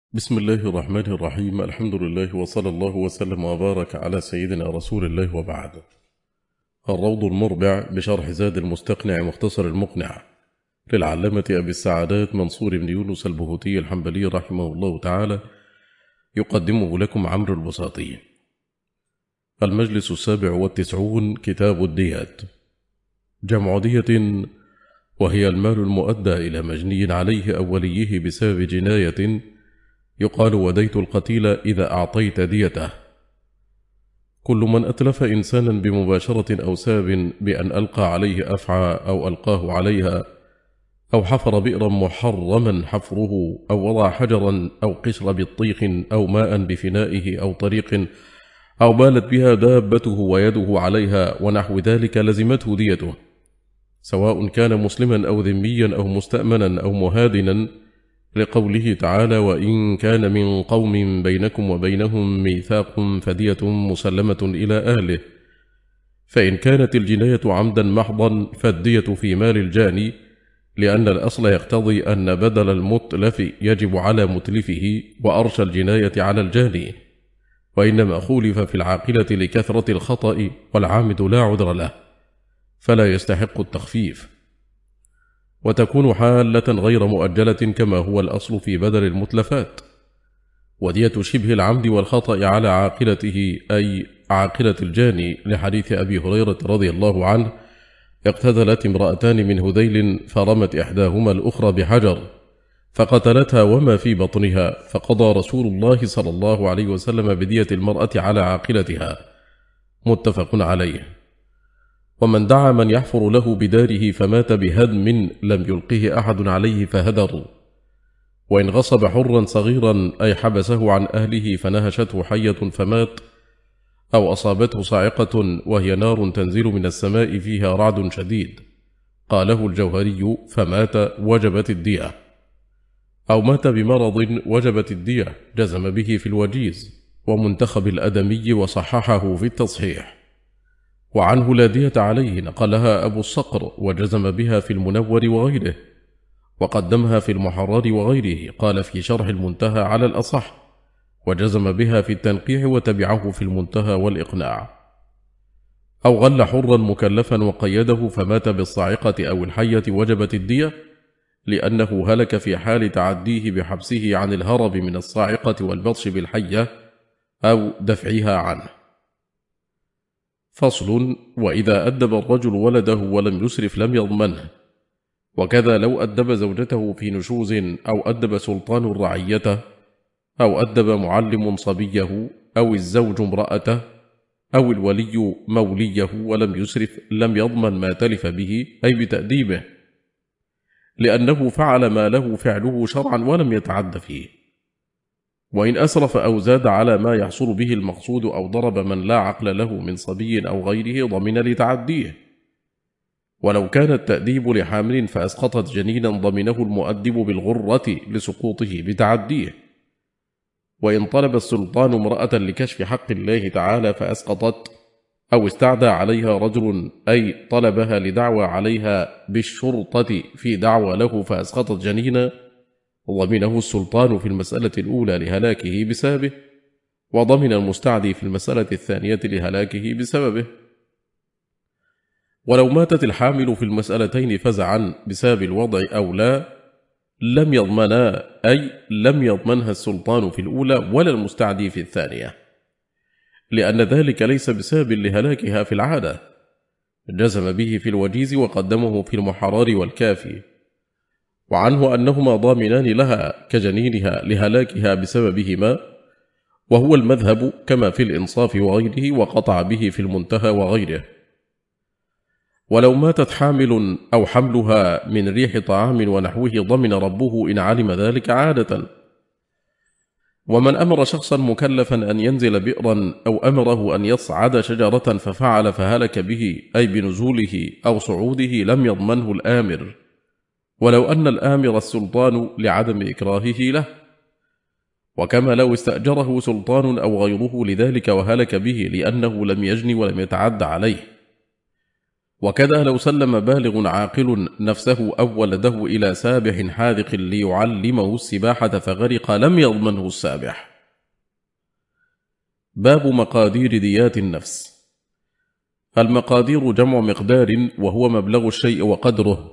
بسم الله الرحمن الرحيم. الحمد لله وصلى الله وسلم وبارك على سيدنا رسول الله وبعد. الروض المربع بشرح زاد المستقنع مختصر المقنع للعلامة أبي السعادات منصور بن يونس البهوتي الحنبلي رحمه الله تعالى، يقدمه لكم عمرو البساطي. المجلس 97، كتاب الديات. جمع دية، وهي المال المؤدى إلى مجني عليه أو وليه بسبب جناية، يقال وديت القتيل إذا أعطيت ديته. كل من أتلف إنسانا بمباشرة أو سبب بأن ألقى عليه أفعى أو ألقاه عليها، أو حفر بئرا محرما حفره، أو وضع حجرا أو قشر بطيخ أو ماء بفنائه أو طريق، أو بالت بها دابته ويده عليها ونحو ذلك، لزمته ديته، سواء كان مسلما أو ذميا أو مستأمنا أو مهادنا، لقوله تعالى: وإن كان من قوم بينكم وبينهم ميثاق فدية مسلمة إلى أهله. فإن كانت الجناية عمدا محضا فالدية في مال الجاني، لأن الأصل يقتضي أن بدل المتلف يجب على متلفه وأرش الجناية على الجاني، وإنما خولف في العاقلة لكثرة الخطأ، والعامد لا عذر له فلا يستحق التخفيف، وتكون حالة غير مؤجلة كما هو الأصل في بدل المتلفات. ودية شبه العمد والخطأ على عاقلته، أي عاقلة الجاني، لحديث أبي هريرة رضي الله عنه: اقتتلت امرأتان من هذيل فرمت إحداهما الأخرى بحجر فقتلتها وما في بطنها، فقضى رسول الله صلى الله عليه وسلم بدية المرأة على عاقلتها، متفق عليه. ومن دعا من يحفر له بداره فمات بهدم لم يلقه أحد عليه فهدر. وإن غصب حرا صغيرا، أي حبسه عن أهله فنهشته حية فمات، أو أصابته صاعقة وهي نار تنزل من السماء فيها رعد شديد، قاله الجوهري فمات، وجبت الدية. أو مات بمرض وجبت الدية، جزم به في الوجيز ومنتخب الأدمي وصححه في التصحيح. وعنه لا دية عليه، نقلها أبو الصقر وجزم بها في المنور وغيره، وقدمها في المحرر وغيره، قال في شرح المنتهى على الأصح، وجزم بها في التنقيح وتبعه في المنتهى والإقناع. أو غل حرا مكلفا وقيده فمات بالصاعقة أو الحية، وجبت الدية، لأنه هلك في حال تعديه بحبسه عن الهرب من الصاعقة والبطش بالحية أو دفعها عنه. فصل: وإذا أدب الرجل ولده ولم يسرف لم يضمنه. وكذا لو أدب زوجته في نشوز، أو أدب سلطان رعيته، أو أدب معلم صبيه، أو الزوج امرأته، أو الولي موليه ولم يسرف، لم يضمن ما تلف به، أي بتأديبه، لأنه فعل ما له فعله شرعا ولم يتعد فيه. وإن أسرف أو زاد على ما يحصل به المقصود، أو ضرب من لا عقل له من صبي أو غيره، ضمن لتعديه. ولو كان التأديب لحامل فأسقطت جنينا، ضمنه المؤدب بالغرة لسقوطه بتعديه. وإن طلب السلطان امرأة لكشف حق الله تعالى فأسقطت، أو استعدى عليها رجل، أي طلبها لدعوى عليها بالشرطة في دعوى له فأسقطت جنينا، ضمنه السلطان في المسألة الأولى لهلاكه بسببه، وضمن المستعدي في المسألة الثانية لهلاكه بسببه. ولو ماتت الحامل في المسألتين فزعا بسبب الوضع أو لا، لم يضمنا، أي لم يضمنها السلطان في الأولى ولا المستعدي في الثانية، لأن ذلك ليس بسبب لهلاكها في العادة، جزم به في الوجيز وقدمه في المحرر والكافي. وعنه أنهما ضامنان لها كجنينها لهلاكها بسببهما، وهو المذهب كما في الإنصاف وغيره، وقطع به في المنتهى وغيره. ولو ماتت حامل أو حملها من ريح طعام ونحوه، ضمن ربه إن علم ذلك عادة. ومن أمر شخصا مكلفا أن ينزل بئرا، أو أمره أن يصعد شجرة ففعل فهلك به، أي بنزوله أو صعوده، لم يضمنه الآمر، ولو أن الآمر السلطان لعدم إكراهه له. وكما لو استأجره سلطان أو غيره لذلك وهلك به، لأنه لم يجن ولم يتعد عليه. وكذا لو سلم بالغ عاقل نفسه أو ولده إلى سابح حاذق ليعلمه السباحة فغرق لم يضمنه السابح. باب مقادير ديات النفس. المقادير جمع مقدار وهو مبلغ الشيء وقدره.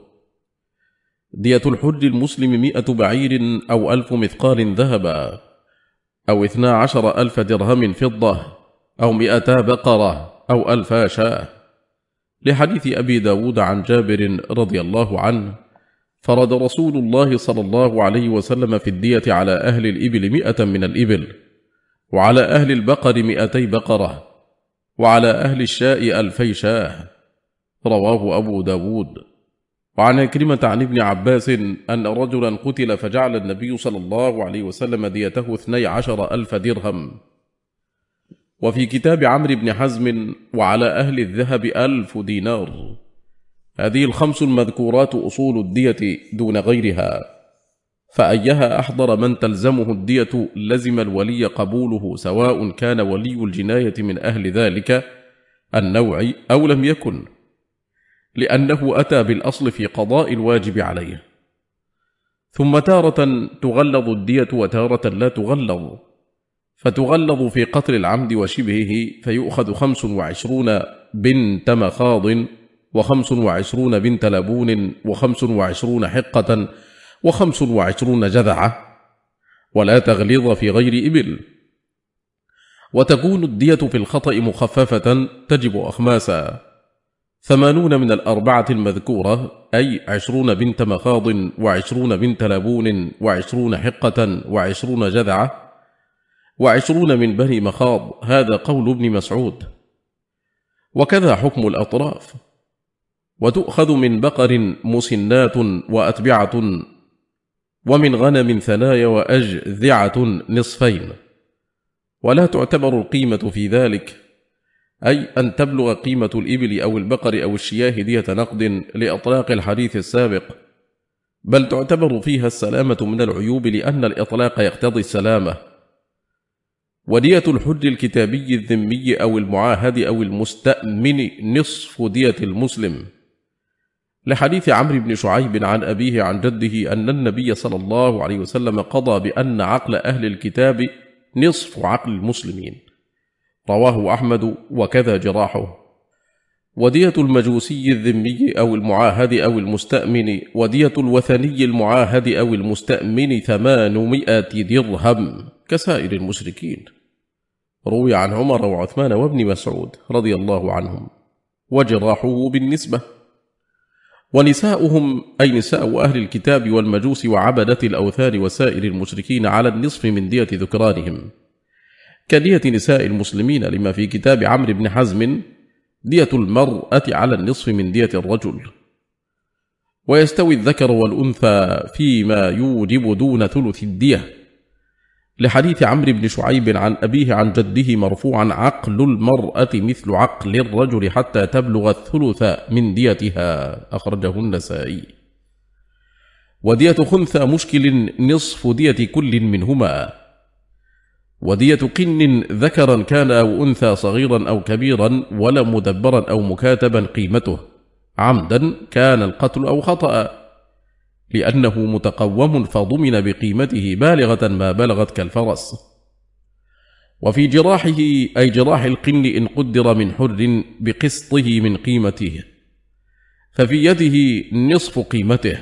دية الحج المسلم 100 بعير أو 1000 مثقال ذهبا أو 12,000 درهم فضة أو 200 بقرة أو 1000 شاة، لحديث أبي داود عن جابر رضي الله عنه: فرض رسول الله صلى الله عليه وسلم في الدية على أهل الإبل 100 من الإبل، وعلى أهل البقر 200 بقرة، وعلى أهل الشاء 2000 شاه. رواه أبو داود. وعن عكرمة عن ابن عباس أن رجلا قتل فجعل النبي صلى الله عليه وسلم ديته 12,000 درهم. وفي كتاب عمرو بن حزم: وعلى أهل الذهب 1000 دينار. هذه الخمس المذكورات أصول الدية دون غيرها، فأيها أحضر من تلزمه الدية لزم الولي قبوله، سواء كان ولي الجناية من أهل ذلك النوع أو لم يكن، لأنه أتى بالأصل في قضاء الواجب عليه. ثم تارة تغلظ الدية وتارة لا تغلظ، فتغلظ في قتل العمد وشبهه فيؤخذ 25 بنت مخاض و25 بنت لبون و25 حقة و25 جذعة، ولا تغلظ في غير إبل. وتكون الدية في الخطأ مخففة تجب أخماسا: 80 من الأربعة المذكورة، أي 20 بنت مخاض و20 بنت لبون و20 حقة و20 جذعة و20 من بني مخاض. هذا قول ابن مسعود. وكذا حكم الأطراف. وتؤخذ من بقر مسنات وأتبعة، ومن غنم ثنايا وأجذعة نصفين. ولا تعتبر القيمة في ذلك، أي أن تبلغ قيمة الإبل أو البقر أو الشياه دية نقد لإطلاق الحديث السابق، بل تعتبر فيها السلامة من العيوب، لأن الإطلاق يقتضي السلامة. ودية الحج الكتابي الذمي أو المعاهد أو المستأمن نصف دية المسلم، لحديث عمرو بن شعيب عن أبيه عن جده أن النبي صلى الله عليه وسلم قضى بأن عقل أهل الكتاب نصف عقل المسلمين. رواه أحمد. وكذا جراحه. ودية المجوسي الذمي أو المعاهد أو المستأمن ودية الوثني المعاهد أو المستأمن 800 درهم كسائر المشركين. روي عن عمر وعثمان وابن مسعود رضي الله عنهم. وجراحه بالنسبة. ونساؤهم أي نساء أهل الكتاب والمجوس وعبدة الأوثان وسائر المشركين على النصف من دية ذكرانهم، كدية نساء المسلمين، لما في كتاب عمرو بن حزم: دية المرأة على النصف من دية الرجل. ويستوي الذكر والأنثى فيما يوجب دون ثلث الدية، لحديث عمرو بن شعيب عن أبيه عن جده مرفوعا: عقل المرأة مثل عقل الرجل حتى تبلغ الثلث من ديتها. أخرجه النسائي. ودية خنثى مشكل نصف دية كل منهما. ودية قن ذكرا كان أو أنثى صغيرا أو كبيرا ولا مدبرا أو مكاتبا قيمته، عمدا كان القتل أو خطأ، لأنه متقوم فضمن بقيمته بالغة ما بلغت كالفرس. وفي جراحه أي جراح القن إن قدر من حر بقسطه من قيمته، ففي يده نصف قيمته،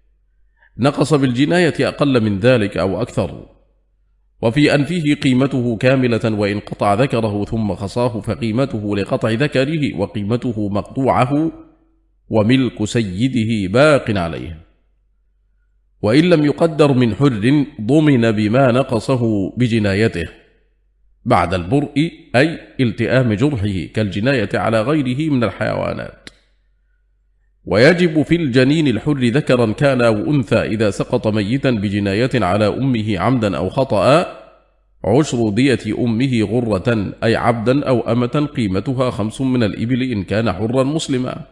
نقص بالجناية أقل من ذلك أو أكثر. وفي أنفه قيمته كاملة، وإن قطع ذكره ثم خصاه فقيمته لقطع ذكره، وقيمته مقطوعه وملك سيده باق عليه. وإن لم يقدر من حر ضمن بما نقصه بجنايته بعد البرء، أي التئام جرحه، كالجناية على غيره من الحيوانات. ويجب في الجنين الحر ذكرا كان أو أنثى إذا سقط ميتا بجناية على أمه عمدا أو خطأ 10 دية أمه غرة، أي عبدا أو أمة قيمتها 5 من الإبل إن كان حرا مسلما.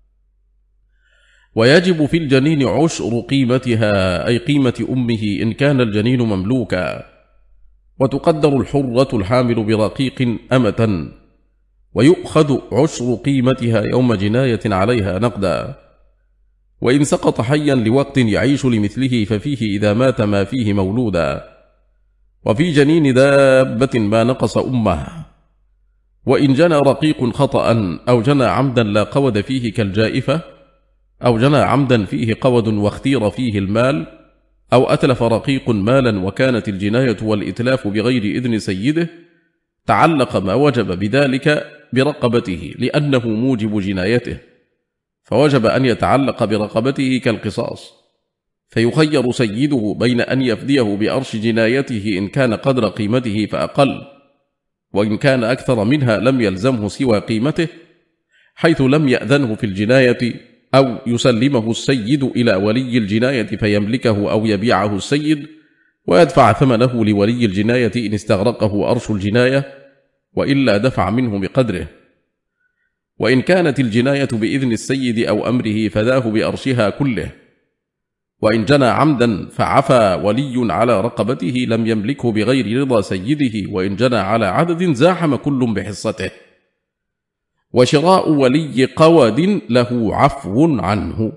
ويجب في الجنين 10 قيمتها، أي قيمة أمه إن كان الجنين مملوكا. وتقدر الحرة الحامل برقيق أمة، ويؤخذ عشر قيمتها يوم جناية عليها نقدا. وإن سقط حيا لوقت يعيش لمثله ففيه إذا مات ما فيه مولودا. وفي جنين دابة ما نقص أمه. وإن جنى رقيق خطأ أو جنى عمدا لا قود فيه كالجائفة، أو جنى عمدا فيه قود واختير فيه المال، أو أتلف رقيق مالا وكانت الجناية والإتلاف بغير إذن سيده، تعلق ما وجب بذلك برقبته لأنه موجب جنايته، فوجب أن يتعلق برقبته كالقصاص، فيخير سيده بين أن يفديه بأرش جنايته إن كان قدر قيمته فأقل، وإن كان أكثر منها لم يلزمه سوى قيمته، حيث لم يأذنه في الجناية، أو يسلمه السيد إلى ولي الجناية فيملكه أو يبيعه السيد ويدفع ثمنه لولي الجناية إن استغرقه أرش الجناية، وإلا دفع منه بقدره. وإن كانت الجناية بإذن السيد أو أمره فداه بأرشها كله. وإن جنى عمدا فعفى ولي على رقبته لم يملكه بغير رضا سيده، وإن جنى على عدد زاحم كل بحصته. وشراء ولي قود له عفو عنه.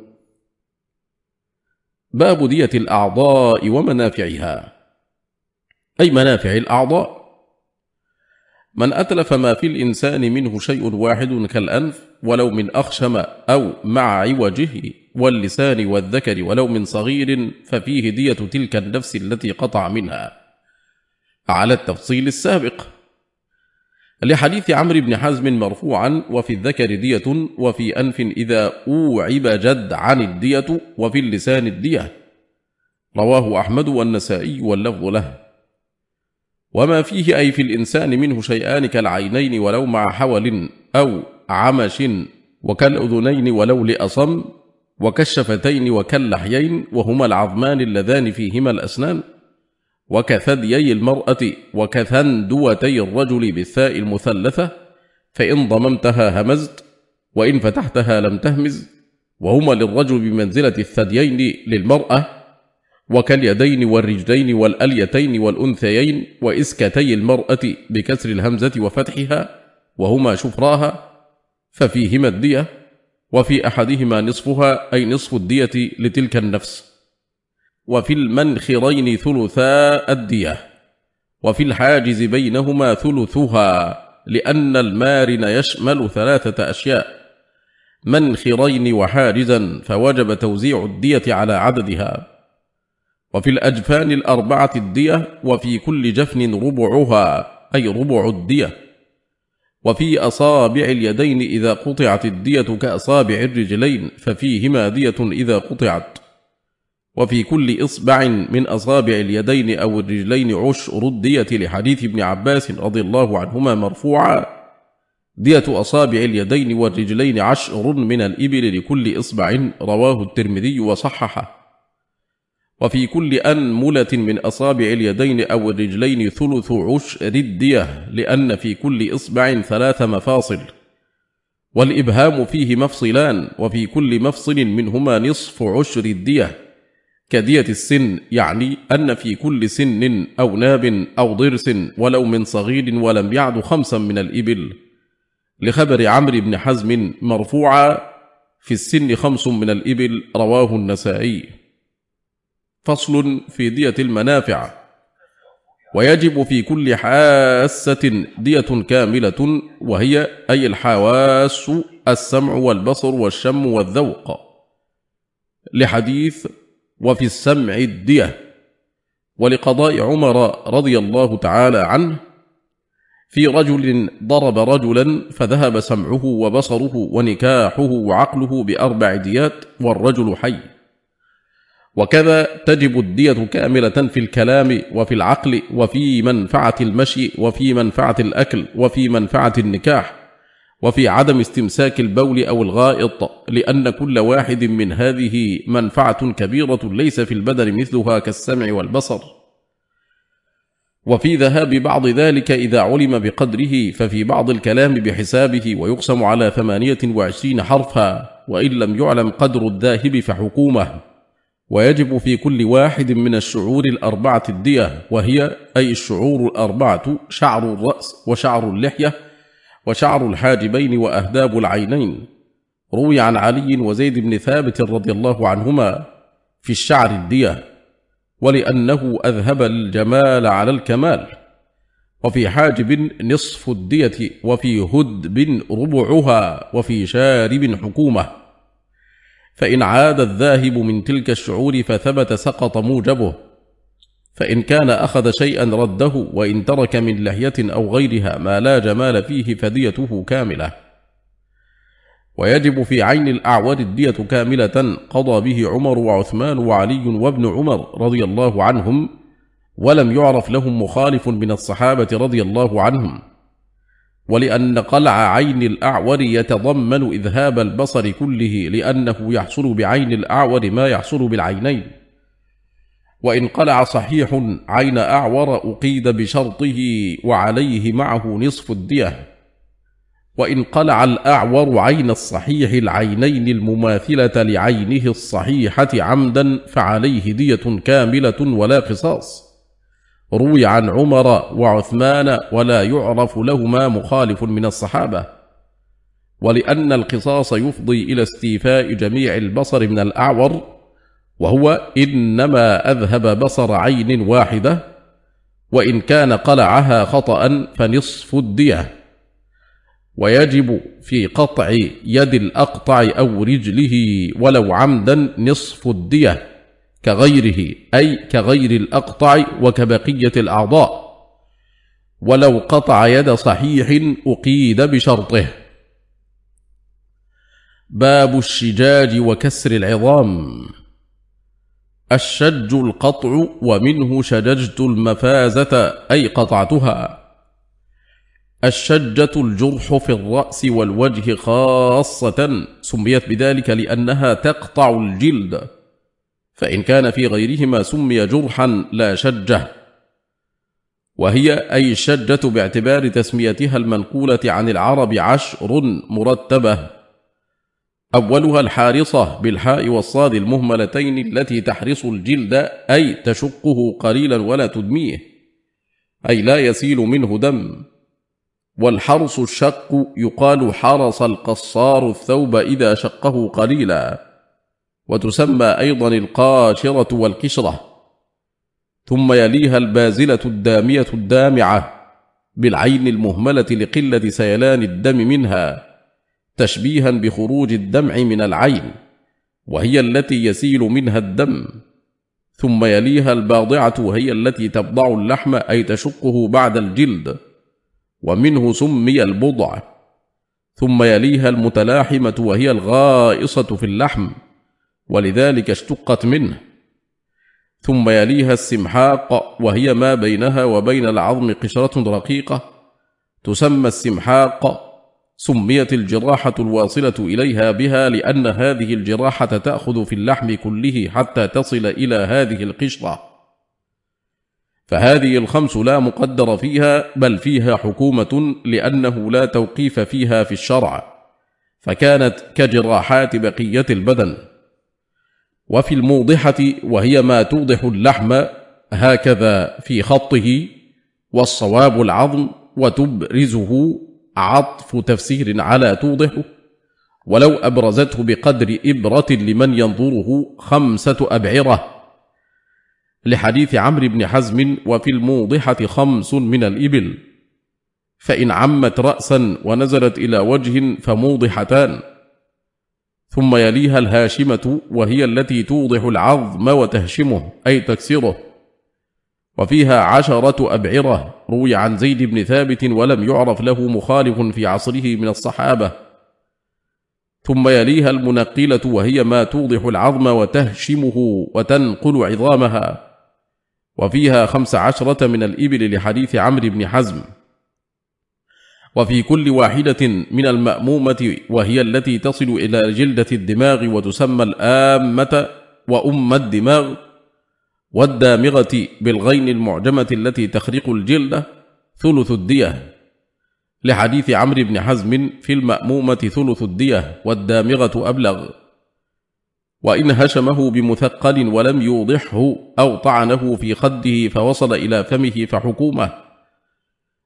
باب دية الأعضاء ومنافعها، أي منافع الأعضاء. من أتلف ما في الإنسان منه شيء واحد كالأنف ولو من أخشم أو مع عوجه، واللسان والذكر ولو من صغير، ففيه دية تلك النفس التي قطع منها على التفصيل السابق، لحديث عمرو بن حزم مرفوعا: وفي الذكر دية، وفي أنف إذا أوعب جد عن الدية، وفي اللسان الدية. رواه أحمد والنسائي واللفظ له. وما فيه أي في الإنسان منه شيئان كالعينين ولو مع حول أو عمش، وكالأذنين ولو لأصم، وكالشفتين وكاللحيين وهما العظمان اللذان فيهما الأسنان، وكثديي المرأة وكثندوتي الرجل بالثاء المثلثة، فإن ضممتها همزت وإن فتحتها لم تهمز، وهما للرجل بمنزلة الثديين للمرأة، وكاليدين والرجلين والأليتين والأنثيين، وإسكتي المرأة بكسر الهمزة وفتحها وهما شفراها، ففيهما الدية، وفي أحدهما نصفها أي نصف الدية لتلك النفس. وفي المنخرين ثلثا الدية، وفي الحاجز بينهما ثلثها، لأن المارن يشمل ثلاثة أشياء: منخرين وحاجزا، فوجب توزيع الدية على عددها. وفي الأجفان الأربعة الدية، وفي كل جفن ربعها أي ربع الدية. وفي أصابع اليدين إذا قطعت الدية كأصابع الرجلين، ففيهما دية إذا قطعت. وفي كل إصبع من أصابع اليدين أو الرجلين عشر الدية، لحديث ابن عباس رضي الله عنهما مرفوعا: دية أصابع اليدين والرجلين 10 من الإبل لكل إصبع. رواه الترمذي وصححه. وفي كل أنملة من أصابع اليدين أو الرجلين ثلث عشر الدية، لأن في كل إصبع 3 مفاصل، والإبهام فيه مفصلان، وفي كل مفصل منهما نصف عشر الدية، كدية السن، يعني أن في كل سن أو ناب أو ضرس ولو من صغير ولم يعد 5 من الإبل، لخبر عمرو بن حزم مرفوعا: في السن 5 من الإبل. رواه النسائي. فصل في دية المنافع. ويجب في كل حاسة دية كاملة، وهي أي الحواس: السمع والبصر والشم والذوق، لحديث: وفي السمع الدية. ولقضاء عمر رضي الله تعالى عنه في رجل ضرب رجلا فذهب سمعه وبصره ونكاحه وعقله ب4 ديات والرجل حي. وكذا تجب الدية كاملة في الكلام وفي العقل وفي منفعة المشي وفي منفعة الأكل وفي منفعة النكاح وفي عدم استمساك البول أو الغائط، لأن كل واحد من هذه منفعة كبيرة ليس في البدن مثلها كالسمع والبصر. وفي ذهاب بعض ذلك إذا علم بقدره، ففي بعض الكلام بحسابه ويقسم على 28 حرفا، وإن لم يعلم قدر الذاهب فحكومه. ويجب في كل واحد من الشعور 4 الدية، وهي أي الشعور 4: شعر الرأس وشعر اللحية وشعر الحاجبين وأهداب العينين. روي عن علي وزيد بن ثابت رضي الله عنهما في الشعر الدية، ولأنه أذهب الجمال على الكمال. وفي حاجب نصف الدية، وفي هدب ربعها، وفي شارب حكومة. فإن عاد الذاهب من تلك الشعور فثبت سقط موجبه، فإن كان أخذ شيئا رده، وإن ترك من لحية أو غيرها ما لا جمال فيه فديته كاملة. ويجب في عين الأعور الدية كاملة قضى به عمر وعثمان وعلي وابن عمر رضي الله عنهم، ولم يعرف لهم مخالف من الصحابة رضي الله عنهم. ولأن قلع عين الأعور يتضمن إذهاب البصر كله، لأنه يحصل بعين الأعور ما يحصل بالعينين. وإن قلع صحيح عين أعور أقيد بشرطه وعليه معه نصف الدية. وإن قلع الأعور عين الصحيح العينين المماثلة لعينه الصحيحة عمدا فعليه دية كاملة ولا قصاص. روي عن عمر وعثمان ولا يعرف لهما مخالف من الصحابة. ولأن القصاص يفضي إلى استيفاء جميع البصر من الأعور، وهو إنما أذهب بصر عين واحدة، وإن كان قلعها خطأ فنصف الدية. ويجب في قطع يد الأقطع أو رجله ولو عمدا نصف الدية كغيره، أي كغير الأقطع وكبقية الأعضاء. ولو قطع يد صحيح أقيد بشرطه. باب الشجاج وكسر العظام. الشج القطع، ومنه شججت المفازة أي قطعتها. الشجة الجرح في الرأس والوجه خاصة، سميت بذلك لأنها تقطع الجلد، فإن كان في غيرهما سمي جرحا لا شجة. وهي أي الشجة باعتبار تسميتها المنقولة عن العرب 10 مرتبة، أولها الحارصة بالحاء والصاد المهملتين التي تحرص الجلد، أي تشقه قليلا ولا تدميه، أي لا يسيل منه دم. والحرص الشق، يقال حرص القصار الثوب إذا شقه قليلا، وتسمى أيضا القاشرة والكشرة. ثم يليها البازلة الدامية الدامعة بالعين المهملة لقلة سيلان الدم منها، تشبيها بخروج الدمع من العين، وهي التي يسيل منها الدم. ثم يليها الباضعة، وهي التي تبضع اللحم أي تشقه بعد الجلد، ومنه سمي البضع. ثم يليها المتلاحمة، وهي الغائصة في اللحم، ولذلك اشتقت منه. ثم يليها السمحاق، وهي ما بينها وبين العظم قشرة رقيقة، تسمى السمحاق. سميت الجراحة الواصلة إليها بها، لأن هذه الجراحة تأخذ في اللحم كله حتى تصل إلى هذه القشرة. فهذه ال5 لا مقدر فيها، بل فيها حكومة، لأنه لا توقيف فيها في الشرع، فكانت كجراحات بقية البدن. وفي الموضحة، وهي ما توضح اللحم هكذا في خطه، والصواب العظم، وتبرزه عطف تفسير على توضحه، ولو أبرزته بقدر إبرة لمن ينظره 5 أبعرة، لحديث عمرو بن حزم: وفي الموضحة 5 من الإبل. فإن عمت رأسا ونزلت إلى وجه فموضحتان. ثم يليها الهاشمة، وهي التي توضح العظم وتهشمه أي تكسره، وفيها 10 أبعرة. روي عن زيد بن ثابت ولم يعرف له مخالف في عصره من الصحابة. ثم يليها المنقلة، وهي ما توضح العظم وتهشمه وتنقل عظامها، وفيها 15 من الإبل، لحديث عمرو بن حزم. وفي كل واحدة من المأمومة، وهي التي تصل إلى جلدة الدماغ، وتسمى الآمة وأم الدماغ، والدامغة بالغين المعجمة التي تخرق الجلد، ثلث الدية، لحديث عمرو بن حزم: في المأمومة ثلث الدية، والدامغة أبلغ. وإن هشمه بمثقل ولم يوضحه، أو طعنه في خده فوصل إلى فمه فحكومة.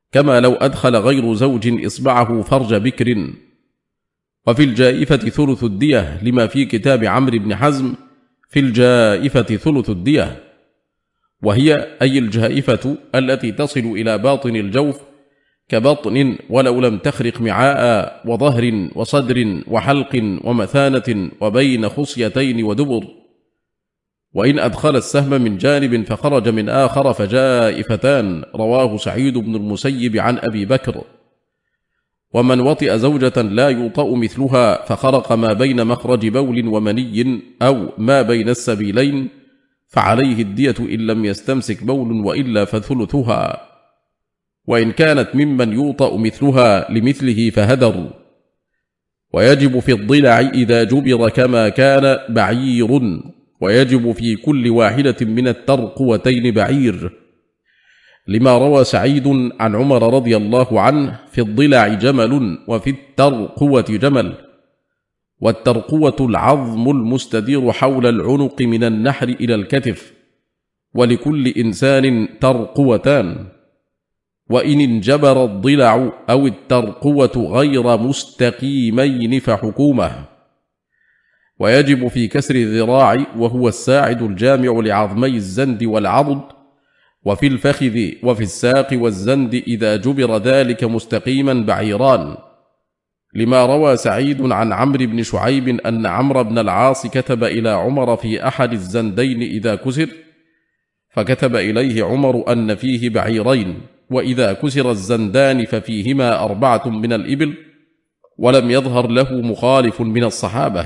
كما لو أدخل غير زوج إصبعه فرج بكر. وفي الجائفة ثلث الدية لما في كتاب عمرو بن حزم في الجائفة ثلث الدية، وهي أي الجائفة التي تصل إلى باطن الجوف كبطن ولو لم تخرق معاء وظهر وصدر وحلق ومثانة وبين خصيتين ودبر. وإن أدخل السهم من جانب فخرج من آخر فجائفتان، رواه سعيد بن المسيب عن أبي بكر. ومن وطئ زوجة لا يوطأ مثلها فخرق ما بين مخرج بول ومني أو ما بين السبيلين فعليه الدية إن لم يستمسك بول، وإلا فثلثها. وإن كانت ممن يوطأ مثلها لمثله فهدر. ويجب في الضلع إذا جبر كما كان بعير، ويجب في كل واحدة من الترقوتين بعير، لما روى سعيد عن عمر رضي الله عنه: في الضلع جمل وفي الترقوة جمل. والترقوة العظم المستدير حول العنق من النحر إلى الكتف، ولكل إنسان ترقوتان. وإن انجبر الضلع أو الترقوة غير مستقيمين فحكومة. ويجب في كسر الذراع وهو الساعد الجامع لعظمي الزند والعضد، وفي الفخذ وفي الساق والزند إذا جبر ذلك مستقيما بعيران، لما روى سعيد عن عمرو بن شعيب أن عمرو بن العاص كتب إلى عمر في أحد الزندين إذا كسر، فكتب إليه عمر أن فيه بعيرين، وإذا كسر الزندان ففيهما 4 من الإبل، ولم يظهر له مخالف من الصحابة.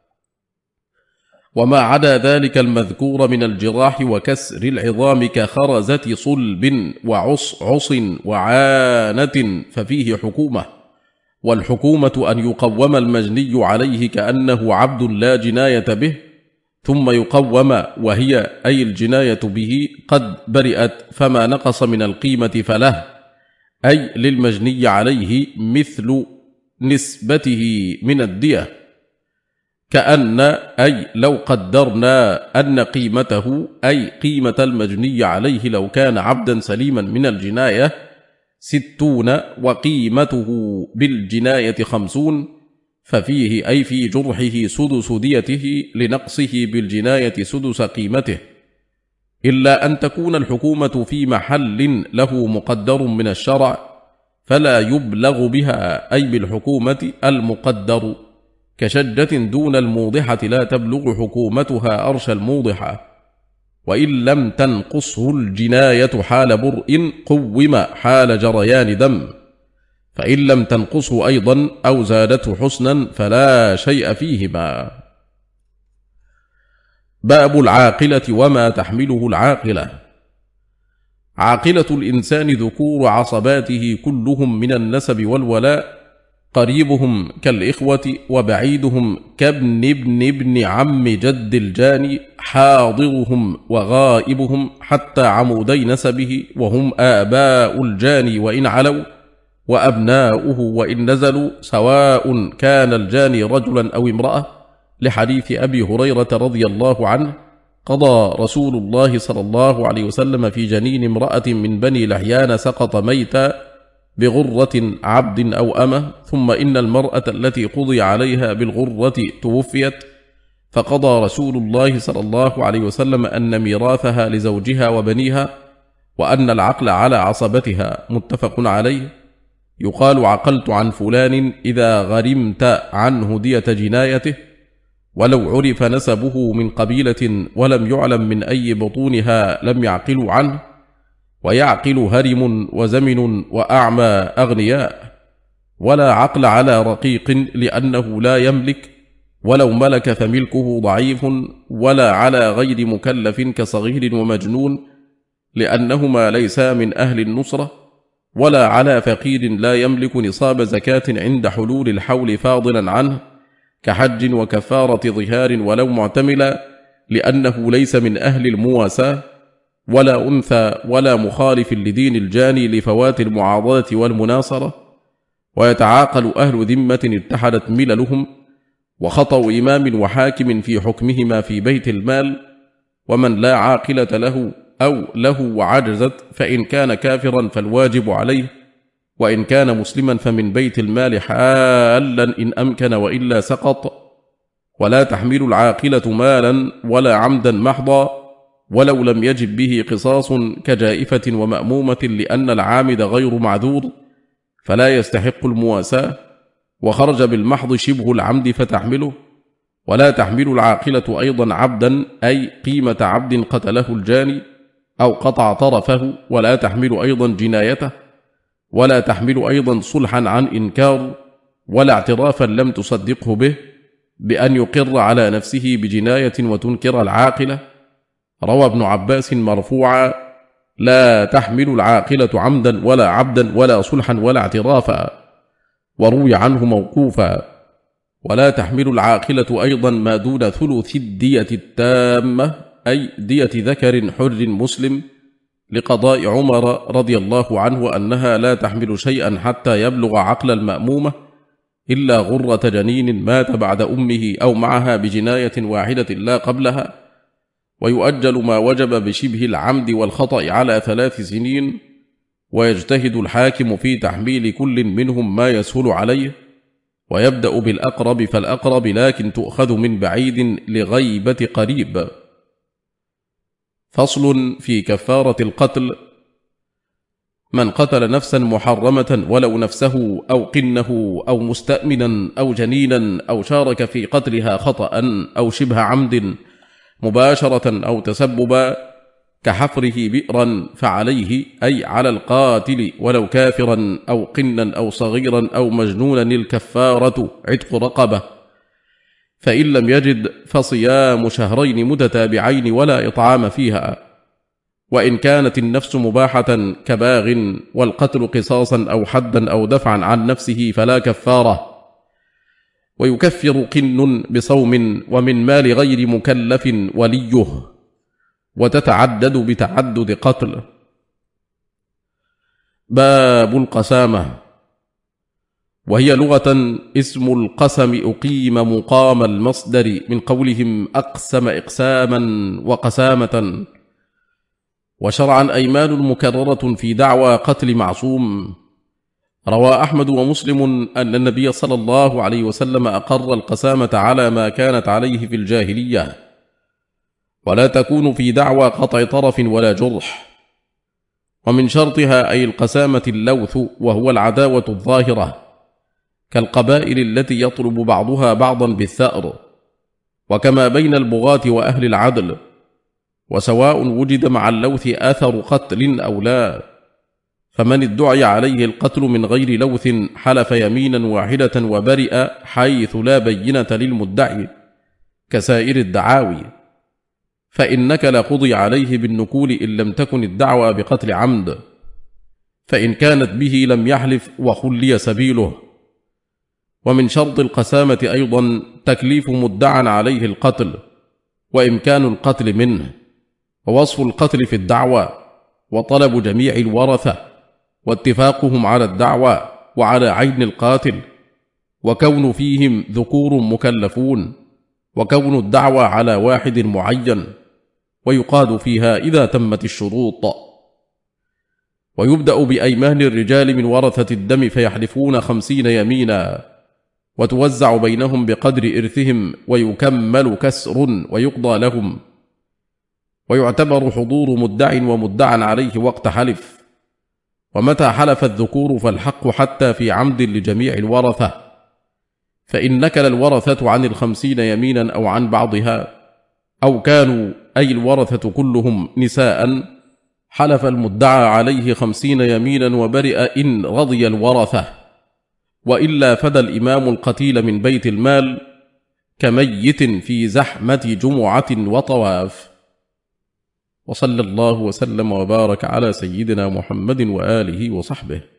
وما عدا ذلك المذكور من الجراح وكسر العظام كخرزة صلب وعصعص وعانة ففيه حكومة. والحكومة أن يقوم المجني عليه كأنه عبد لا جناية به، ثم يقوم وهي أي الجناية به قد برئت، فما نقص من القيمة فله، أي للمجني عليه مثل نسبته من الدية، كأن أي لو قدرنا أن قيمته أي قيمة المجني عليه لو كان عبدا سليما من الجناية 60 وقيمته بالجناية 50، ففيه أي في جرحه سدس ديته لنقصه بالجناية سدس قيمته، إلا أن تكون الحكومة في محل له مقدر من الشرع فلا يبلغ بها، أي بالحكومة المقدر، كشجة دون الموضحة لا تبلغ حكومتها أرش الموضحة. وإن لم تنقصه الجناية حال برء قوم حال جريان دم، فإن لم تنقصه أيضا أو زادته حسنا فلا شيء فيهما. باب العاقلة وما تحمله العاقلة. عاقلة الإنسان ذكور عصباته كلهم من النسب والولاء، قريبهم كالإخوة وبعيدهم كابن عم جد الجاني، حاضرهم وغائبهم حتى عمودي نسبه، وهم آباء الجاني وإن علوا، وأبناؤه وإن نزلوا، سواء كان الجاني رجلا أو امرأة، لحديث أبي هريرة رضي الله عنه: قضى رسول الله صلى الله عليه وسلم في جنين امرأة من بني لحيان سقط ميتا بغرة عبد أو أمة، ثم إن المرأة التي قضي عليها بالغرة توفيت، فقضى رسول الله صلى الله عليه وسلم أن ميراثها لزوجها وبنيها، وأن العقل على عصبتها، متفق عليه. يقال عقلت عن فلان إذا غرمت عنه دية جنايته، ولو عرف نسبه من قبيلة ولم يعلم من أي بطونها لم يعقلوا عنه. ويعقل هرم وزمن وأعمى أغنياء، ولا عقل على رقيق لأنه لا يملك، ولو ملك فملكه ضعيف، ولا على غير مكلف كصغير ومجنون لأنهما ليسا من أهل النصرة، ولا على فقير لا يملك نصاب زكاة عند حلول الحول فاضلا عنه كحج وكفارة ظهار ولو معتملا لأنه ليس من أهل المواساة، ولا أنثى ولا مخالف لدين الجاني لفوات المعاضدة والمناصرة. ويتعاقل أهل ذمة اتحدت مللهم، وخطأ إمام وحاكم في حكمهما في بيت المال. ومن لا عاقلة له أو له وعجزت، فإن كان كافرا فالواجب عليه وإن كان مسلما فمن بيت المال حالا إن أمكن وإلا سقط. ولا تحمل العاقلة مالا ولا عمدا محضا ولو لم يجب به قصاص كجائفة ومأمومة، لأن العامد غير معذور فلا يستحق المواساة، وخرج بالمحض شبه العمد فتحمله. ولا تحمل العاقلة أيضا عبدا، أي قيمة عبد قتله الجاني أو قطع طرفه، ولا تحمل أيضا جنايته، ولا تحمل أيضا صلحا عن إنكار، ولا اعترافا لم تصدقه به بأن يقر على نفسه بجناية وتنكر العاقلة. روى ابن عباس مرفوعا: لا تحمل العاقلة عمدا ولا عبدا ولا صلحا ولا اعترافا. وروي عنه موقوفا: ولا تحمل العاقلة أيضا ما دون ثلث الدية التامة، أي دية ذكر حر مسلم، لقضاء عمر رضي الله عنه أنها لا تحمل شيئا حتى يبلغ عقل المأمومة إلا غرة جنين مات بعد أمه أو معها بجناية واحدة لا قبلها. ويؤجل ما وجب بشبه العمد والخطأ على 3 سنين. ويجتهد الحاكم في تحميل كل منهم ما يسهل عليه، ويبدأ بالأقرب فالأقرب، لكن تؤخذ من بعيد لغيبة قريب. فصل في كفارة القتل: من قتل نفسا محرمة ولو نفسه أو قنه أو مستأمنا أو جنينا أو شارك في قتلها خطأ أو شبه عمد مباشرة أو تسببا كحفره بئرا فعليه، أي على القاتل ولو كافرا أو قنا أو صغيرا أو مجنونا، الكفارة عتق رقبة، فإن لم يجد فصيام شهرين متتابعين ولا إطعام فيها. وإن كانت النفس مباحة كباغ والقتل قصاصا أو حدا أو دفعا عن نفسه فلا كفارة. ويكفر قن بصوم ومن مال غير مكلف وليه، وتتعدد بتعدد قتل. باب القسامة، وهي لغة اسم القسم أقيم مقام المصدر من قولهم أقسم إقساما وقسامة. وشرعا أيمان مكررة في دعوى قتل معصوم. روى أحمد ومسلم أن النبي صلى الله عليه وسلم أقر القسامة على ما كانت عليه في الجاهلية، ولا تكون في دعوى قطع طرف ولا جرح. ومن شرطها أي القسامة اللوث، وهو العداوة الظاهرة، كالقبائل التي يطلب بعضها بعضا بالثأر، وكما بين البغاة وأهل العدل، وسواء وجد مع اللوث أثر قتل أو لا. فمن ادعي عليه القتل من غير لوث حلف يمينا واحدة وبرئ حيث لا بينة للمدعي كسائر الدعاوي، فإنك لقضي عليه بالنكول إن لم تكن الدعوى بقتل عمد، فإن كانت به لم يحلف وخلي سبيله. ومن شرط القسامة أيضا تكليف مدعى عليه القتل وإمكان القتل منه، ووصف القتل في الدعوى، وطلب جميع الورثة، واتفاقهم على الدعوى وعلى عين القاتل، وكون فيهم ذكور مكلفون، وكون الدعوى على واحد معين، ويقاد فيها إذا تمت الشروط. ويبدأ بأيمان الرجال من ورثة الدم فيحلفون 50 يمينا، وتوزع بينهم بقدر إرثهم، ويكمل كسر ويقضى لهم. ويعتبر حضور مدع ومدعى عليه وقت حلف. ومتى حلف الذكور فالحق حتى في عمد لجميع الورثة، فإن نكل الورثة عن 50 يمينا أو عن بعضها، أو كانوا أي الورثة كلهم نساء، حلف المدعى عليه 50 يمينا وبرئ إن رضي الورثة، وإلا فدى الإمام القتيل من بيت المال كميت في زحمة جمعة وطواف. وصلى الله وسلم وبارك على سيدنا محمد وآله وصحبه.